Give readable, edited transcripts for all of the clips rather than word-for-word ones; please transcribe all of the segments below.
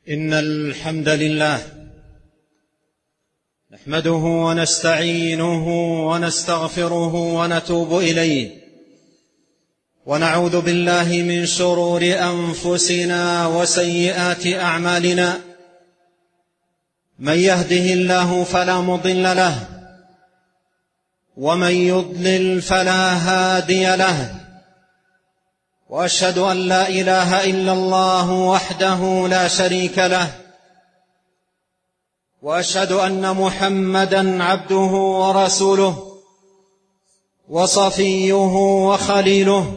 إن الحمد لله نحمده ونستعينه ونستغفره ونتوب إليه، ونعوذ بالله من شرور أنفسنا وسيئات أعمالنا. من يهده الله فلا مضل له، ومن يضلل فلا هادي له، وأشهد أن لا إله إلا الله وحده لا شريك له، وأشهد أن محمدًا عبده ورسوله وصفيه وخليله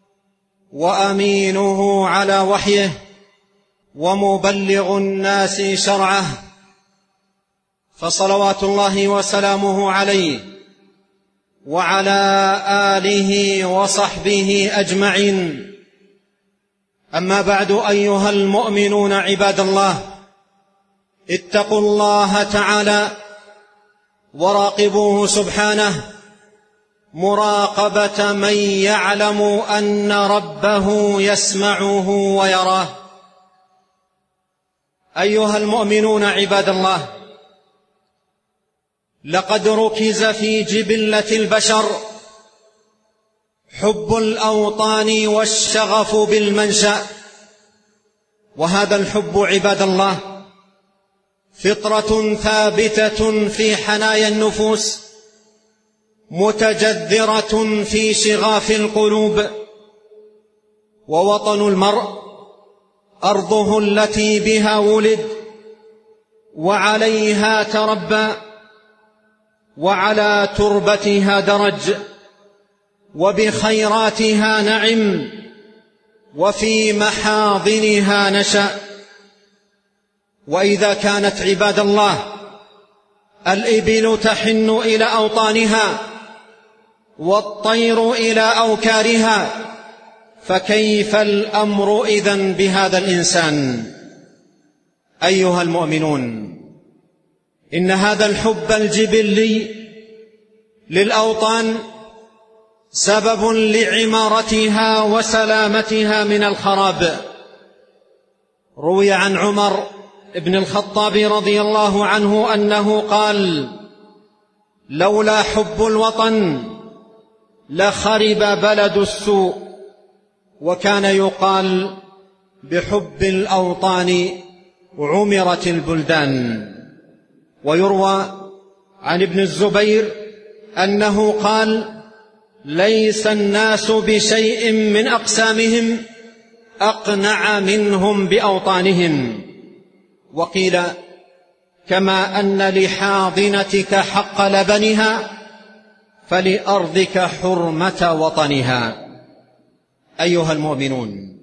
وأمينه على وحيه ومبلغ الناس شرعه، فصلوات الله وسلامه عليه وعلى آله وصحبه أجمعين. أما بعد، أيها المؤمنون عباد الله، اتقوا الله تعالى وراقبوه سبحانه مراقبة من يعلم أن ربه يسمعه ويراه. أيها المؤمنون عباد الله، لقد ركز في جبلة البشر حب الأوطان والشغف بالمنشأ، وهذا الحب عباد الله فطرة ثابتة في حنايا النفوس، متجذرة في شغاف القلوب. ووطن المرء أرضه التي بها ولد وعليها تربى، وعلى تربتها درج، وبخيراتها نعم، وفي محاضنها نشأ. وإذا كانت عباد الله الإبل تحن إلى أوطانها والطير إلى أوكارها، فكيف الأمر إذن بهذا الإنسان؟ أيها المؤمنون، إن هذا الحب الجبلي للأوطان سبب لعمارتها وسلامتها من الخراب. روي عن عمر بن الخطاب رضي الله عنه أنه قال: لولا حب الوطن لخرب بلد السوء. وكان يقال: بحب الأوطان عمرت البلدان. ويروى عن ابن الزبير أنه قال: ليس الناس بشيء من أقسامهم أقنع منهم بأوطانهم. وقيل: كما أن لحاضنتك حق لبنها فلأرضك حرمة وطنها. أيها المؤمنون،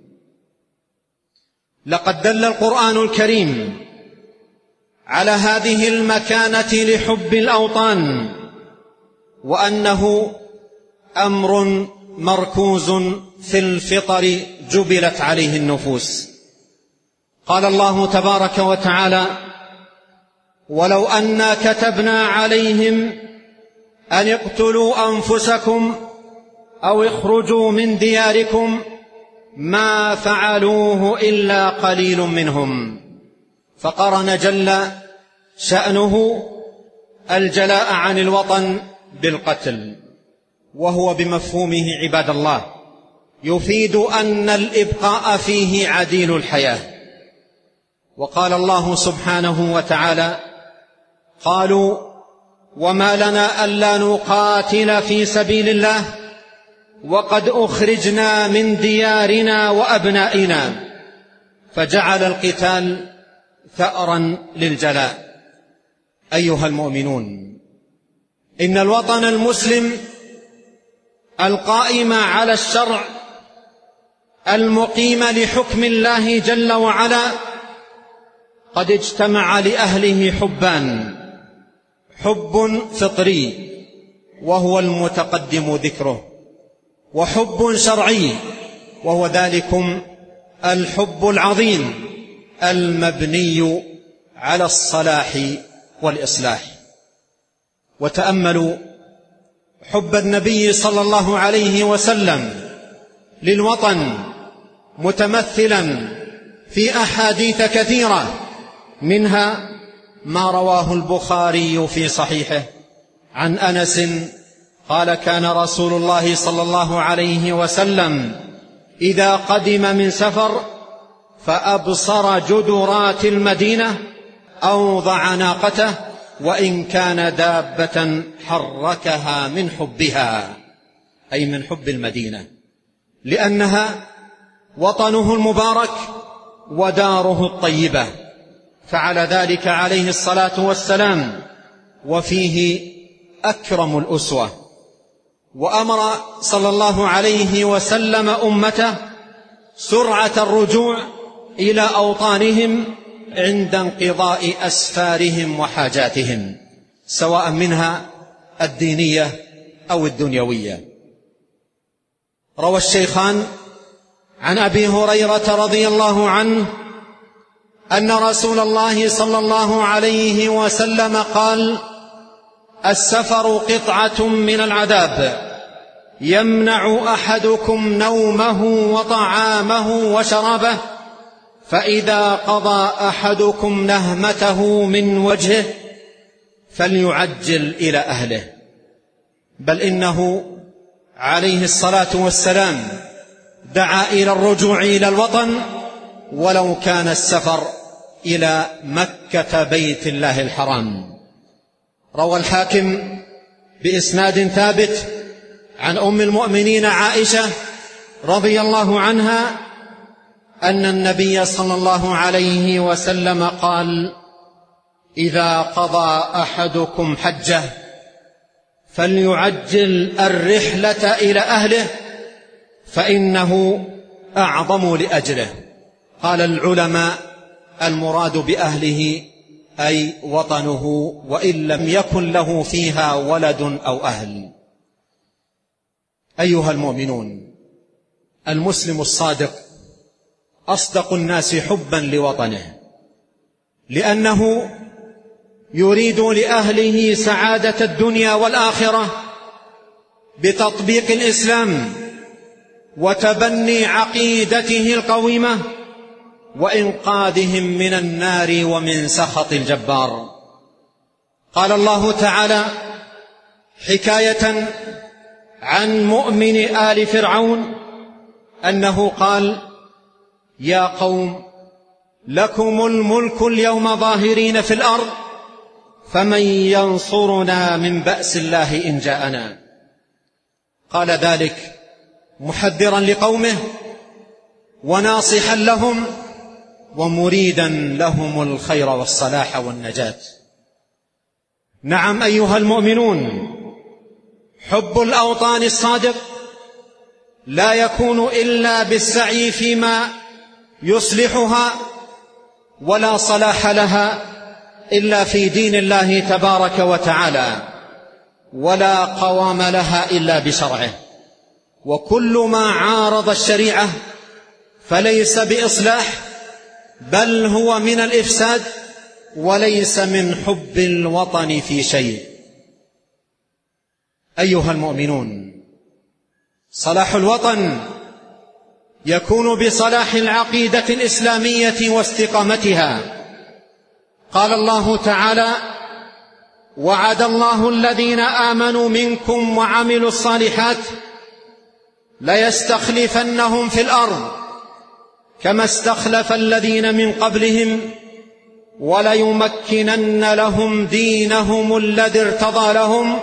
لقد دل القرآن الكريم على هذه المكانة لحب الأوطان، وأنه أمر مركوز في الفطر جبلت عليه النفوس. قال الله تبارك وتعالى: ولو أنا كتبنا عليهم أن اقتلوا أنفسكم أو اخرجوا من دياركم ما فعلوه إلا قليل منهم. فقرن جل شأنه الجلاء عن الوطن بالقتل، وهو بمفهومه عباد الله يفيد أن الإبقاء فيه عديل الحياة. وقال الله سبحانه وتعالى: قالوا وما لنا ألا نقاتل في سبيل الله وقد أخرجنا من ديارنا وأبنائنا، فجعل القتال ثأرا للجلاء. أيها المؤمنون، إن الوطن المسلم القائم على الشرع المقيم لحكم الله جل وعلا قد اجتمع لأهله حبان: حب فطري وهو المتقدم ذكره، وحب شرعي وهو ذلكم الحب العظيم المبني على الصلاح والإصلاح. وتأملوا حب النبي صلى الله عليه وسلم للوطن متمثلا في أحاديث كثيرة، منها ما رواه البخاري في صحيحه عن أنس قال: كان رسول الله صلى الله عليه وسلم إذا قدم من سفر فأبصر جدرات المدينة أوضع ناقته، وإن كان دابة حركها من حبها، أي من حب المدينة، لأنها وطنه المبارك وداره الطيبة. فعل ذلك عليه الصلاة والسلام، وفيه أكرم الأسوة. وأمر صلى الله عليه وسلم أمته سرعة الرجوع إلى أوطانهم عند انقضاء أسفارهم وحاجاتهم، سواء منها الدينية أو الدنيوية. روى الشيخان عن أبي هريرة رضي الله عنه أن رسول الله صلى الله عليه وسلم قال: السفر قطعة من العذاب، يمنع أحدكم نومه وطعامه وشرابه، فإذا قضى أحدكم نهمته من وجهه فليعجل إلى أهله. بل إنه عليه الصلاة والسلام دعا إلى الرجوع إلى الوطن، ولو كان السفر إلى مكة بيت الله الحرام. روى الحاكم بإسناد ثابت عن أم المؤمنين عائشة رضي الله عنها أن النبي صلى الله عليه وسلم قال: إذا قضى أحدكم حجه فليعجل الرحلة إلى أهله فإنه أعظم لأجله. قال العلماء: المراد بأهله أي وطنه، وإن لم يكن له فيها ولد أو أهل. أيها المؤمنون، المسلم الصادق أصدق الناس حبا لوطنه، لأنه يريد لأهله سعادة الدنيا والآخرة بتطبيق الإسلام وتبني عقيدته القويمة وإنقاذهم من النار ومن سخط الجبار. قال الله تعالى حكاية عن مؤمن آل فرعون أنه قال: يا قوم لكم الملك اليوم ظاهرين في الأرض فمن ينصرنا من بأس الله إن جاءنا. قال ذلك محذرا لقومه وناصحا لهم ومريدا لهم الخير والصلاح والنجاة. نعم أيها المؤمنون، حب الأوطان الصادق لا يكون إلا بالسعي فيما يصلحها، ولا صلاح لها إلا في دين الله تبارك وتعالى، ولا قوام لها إلا بشرعه. وكل ما عارض الشريعة فليس بإصلاح، بل هو من الإفساد، وليس من حب الوطن في شيء. أيها المؤمنون، صلاح الوطن يكون بصلاح العقيدة الإسلامية واستقامتها. قال الله تعالى: وعد الله الذين آمنوا منكم وعملوا الصالحات ليستخلفنهم في الأرض كما استخلف الذين من قبلهم وليمكنن لهم دينهم الذي ارتضى لهم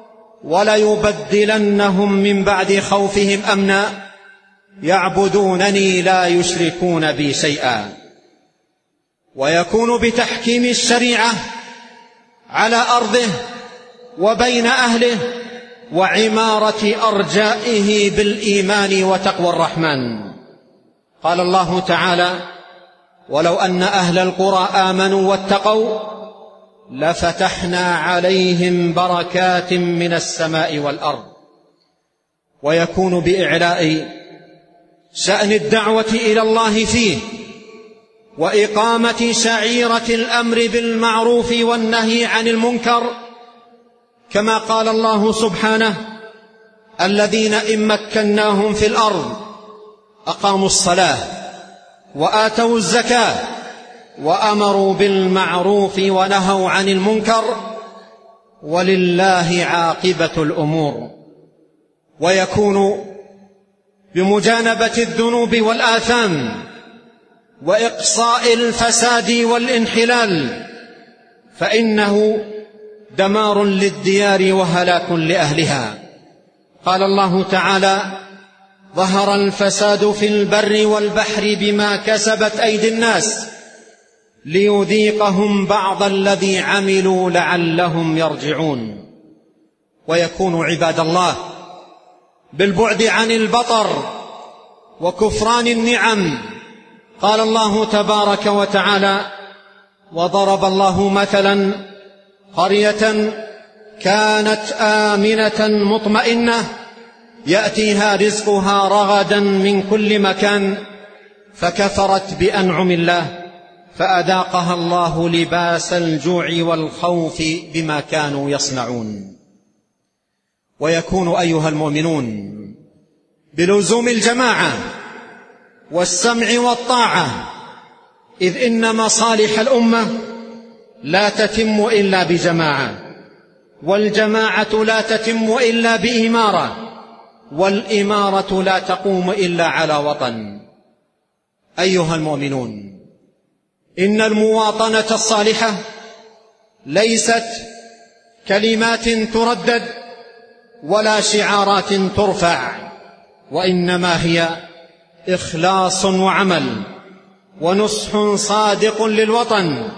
وليبدلنهم من بعد خوفهم أمنا يعبدونني لا يشركون بي شيئا. ويكون بتحكيم الشريعة على أرضه وبين أهله وعمارة أرجائه بالإيمان وتقوى الرحمن. قال الله تعالى: ولو أن أهل القرى آمنوا واتقوا لفتحنا عليهم بركات من السماء والأرض. ويكون بإعلاء شأن الدعوة إلى الله فيه وإقامة شعيرة الأمر بالمعروف والنهي عن المنكر، كما قال الله سبحانه: الذين إن مكناهم في الأرض أقاموا الصلاة وآتوا الزكاة وأمروا بالمعروف ونهوا عن المنكر، ولله عاقبة الأمور. ويكون بمجانبة الذنوب والآثام وإقصاء الفساد والانحلال، فإنه دمار للديار وهلاك لأهلها. قال الله تعالى: ظهر الفساد في البر والبحر بما كسبت أيدي الناس ليذيقهم بعض الذي عملوا لعلهم يرجعون. ويكون عباد الله بالبعد عن البطر وكفران النعم. قال الله تبارك وتعالى: وضرب الله مثلا قرية كانت آمنة مطمئنة يأتيها رزقها رغدا من كل مكان فكفرت بأنعم الله فأذاقها الله لباس الجوع والخوف بما كانوا يصنعون. ويكون أيها المؤمنون بلزوم الجماعة والسمع والطاعة، إذ إن مصالح الأمة لا تتم إلا بجماعة، والجماعة لا تتم إلا بإمارة، والإمارة لا تقوم إلا على وطن. أيها المؤمنون، إن المواطنة الصالحة ليست كلمات تردد ولا شعارات ترفع، وإنما هي إخلاص وعمل ونصح صادق للوطن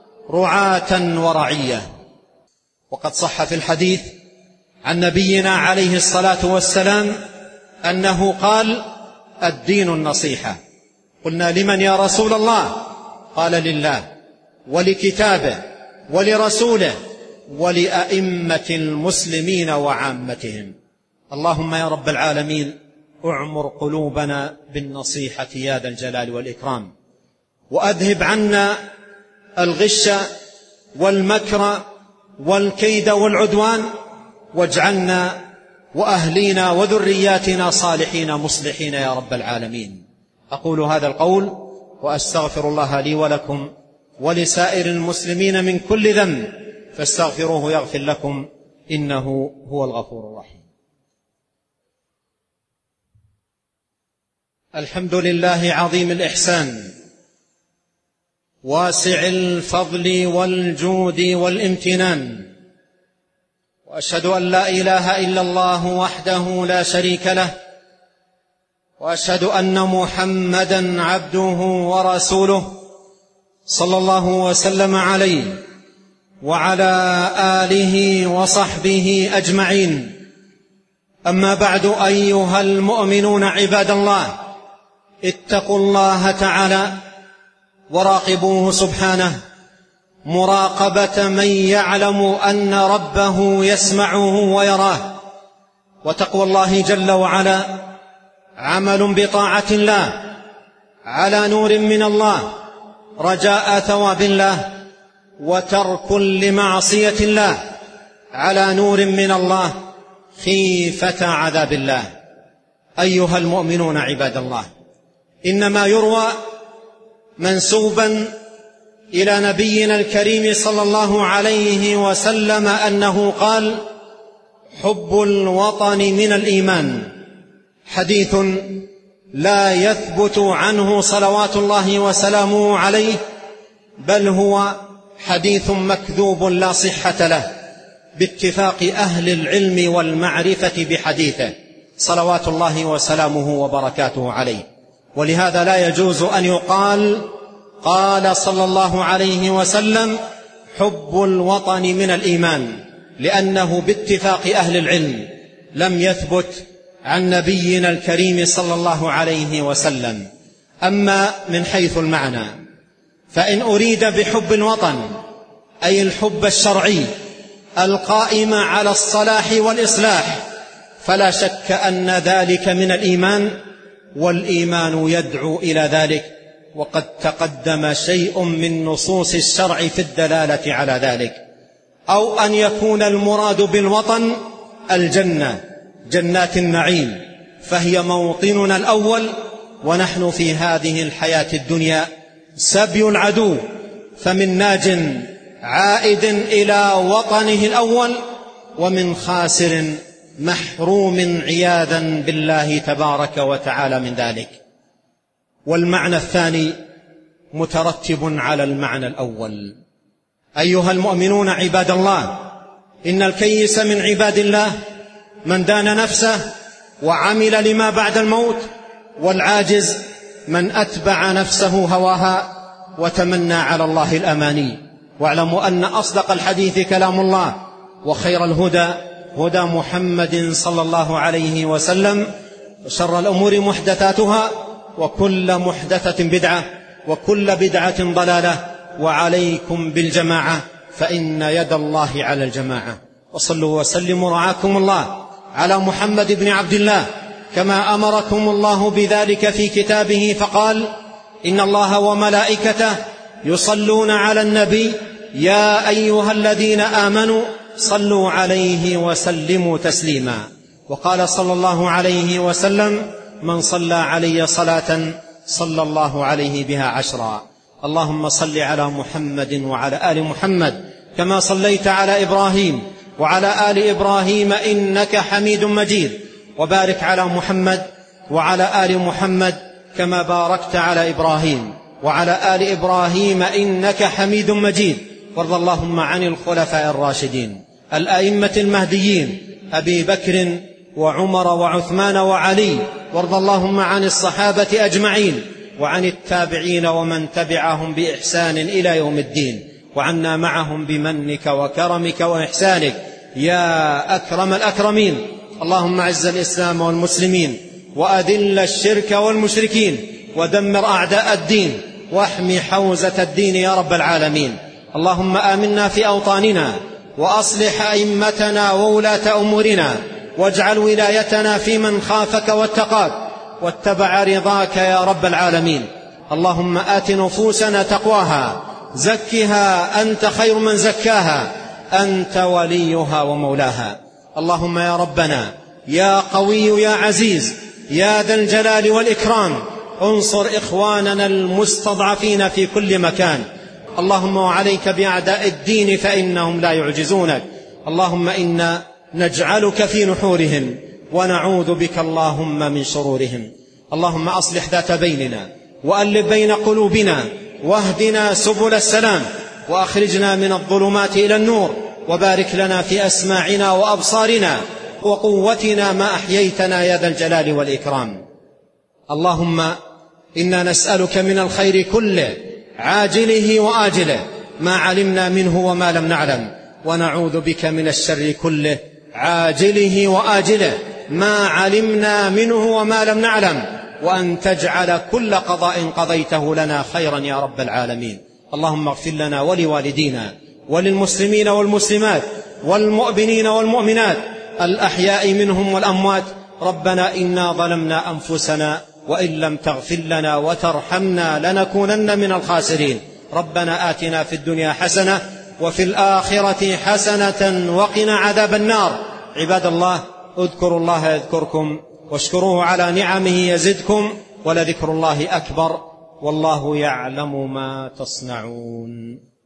رعاة ورعية. وقد صح في الحديث عن نبينا عليه الصلاة والسلام أنه قال: الدين النصيحة. قلنا: لمن يا رسول الله؟ قال: لله ولكتابه ولرسوله ولأئمة المسلمين وعامتهم. اللهم يا رب العالمين اعمر قلوبنا بالنصيحة يا ذا الجلال والإكرام، وأذهب عنا الغش والمكر والكيد والعدوان، واجعلنا وأهلينا وذرياتنا صالحين مصلحين يا رب العالمين. أقول هذا القول وأستغفر الله لي ولكم ولسائر المسلمين من كل ذنب، فاستغفروه يغفر لكم، إنه هو الغفور الرحيم. الحمد لله عظيم الإحسان واسع الفضل والجود والامتنان، وأشهد أن لا إله إلا الله وحده لا شريك له، وأشهد أن محمدا عبده ورسوله صلى الله وسلم عليه وعلى آله وصحبه أجمعين. أما بعد، أيها المؤمنون عباد الله، اتقوا الله تعالى وراقبوه سبحانه مراقبة من يعلم أن ربه يسمعه ويراه. وتقوى الله جل وعلا عمل بطاعة الله على نور من الله رجاء ثواب الله، وترك لمعصية الله على نور من الله خيفة عذاب الله. أيها المؤمنون عباد الله، إنما يروى منسوبا إلى نبينا الكريم صلى الله عليه وسلم أنه قال: حب الوطن من الإيمان. حديث لا يثبت عنه صلوات الله وسلامه عليه، بل هو حديث مكذوب لا صحة له باتفاق أهل العلم والمعرفة بحديثه صلوات الله وسلامه وبركاته عليه. ولهذا لا يجوز أن يقال قال صلى الله عليه وسلم حب الوطن من الإيمان، لأنه باتفاق أهل العلم لم يثبت عن نبينا الكريم صلى الله عليه وسلم. أما من حيث المعنى، فإن أريد بحب الوطن أي الحب الشرعي القائم على الصلاح والإصلاح، فلا شك أن ذلك من الإيمان، والإيمان يدعو إلى ذلك، وقد تقدم شيء من نصوص الشرع في الدلالة على ذلك. أو أن يكون المراد بالوطن الجنة، جنات النعيم، فهي موطننا الأول ونحن في هذه الحياة الدنيا سبي العدو، فمن ناج عائد إلى وطنه الأول، ومن خاسر محروم عياذا بالله تبارك وتعالى من ذلك. والمعنى الثاني مترتب على المعنى الأول. أيها المؤمنون عباد الله، إن الكيس من عباد الله من دان نفسه وعمل لما بعد الموت، والعاجز من أتبع نفسه هواها وتمنى على الله الأماني. واعلموا أن أصدق الحديث كلام الله، وخير الهدى هدى محمد صلى الله عليه وسلم، وشر الأمور محدثاتها، وكل محدثة بدعة، وكل بدعة ضلالة، وعليكم بالجماعة فإن يد الله على الجماعة. وصلوا وسلموا رعاكم الله على محمد بن عبد الله كما أمركم الله بذلك في كتابه، فقال: إن الله وملائكته يصلون على النبي يا أيها الذين آمنوا صلوا عليه وسلموا تسليما. وقال صلى الله عليه وسلم: من صلى علي صلاة صلى الله عليه بها 10. اللهم صل على محمد وعلى آل محمد كما صليت على إبراهيم وعلى آل إبراهيم إنك حميد مجيد، وبارك على محمد وعلى آل محمد كما باركت على إبراهيم وعلى آل إبراهيم إنك حميد مجيد. وارض اللهم عن الخلفاء الراشدين الأئمة المهديين أبي بكر وعمر وعثمان وعلي، وارض اللهم عن الصحابة أجمعين وعن التابعين ومن تبعهم بإحسان إلى يوم الدين، وعنا معهم بمنك وكرمك وإحسانك يا أكرم الأكرمين. اللهم أعز الإسلام والمسلمين، وأذل الشرك والمشركين، ودمر أعداء الدين، واحمي حوزة الدين يا رب العالمين. اللهم آمنا في أوطاننا، وأصلح أئمتنا وولاة أمورنا، واجعل ولايتنا في من خافك واتقاك واتبع رضاك يا رب العالمين. اللهم آت نفوسنا تقواها، زكها أنت خير من زكاها، أنت وليها ومولاها. اللهم يا ربنا يا قوي يا عزيز يا ذا الجلال والإكرام، انصر إخواننا المستضعفين في كل مكان. اللهم وعليك بأعداء الدين فإنهم لا يعجزونك. اللهم إنا نجعلك في نحورهم ونعوذ بك اللهم من شرورهم. اللهم أصلح ذات بيننا، وألف بين قلوبنا، واهدنا سبل السلام، وأخرجنا من الظلمات إلى النور، وبارك لنا في أسماعنا وأبصارنا وقوتنا ما أحييتنا يا ذا الجلال والإكرام. اللهم إنا نسألك من الخير كله عاجله وآجله ما علمنا منه وما لم نعلم، ونعوذ بك من الشر كله عاجله وآجله ما علمنا منه وما لم نعلم، وأن تجعل كل قضاء قضيته لنا خيرا يا رب العالمين. اللهم اغفر لنا ولوالدينا وللمسلمين والمسلمات والمؤمنين والمؤمنات الأحياء منهم والأموات. ربنا إنا ظلمنا أنفسنا وإن لم تغفر لنا وترحمنا لنكونن من الخاسرين. ربنا آتنا في الدنيا حسنة وفي الآخرة حسنة وقنا عذاب النار. عباد الله، اذكروا الله يذكركم، واشكروه على نعمه يزدكم، ولذكر الله أكبر، والله يعلم ما تصنعون.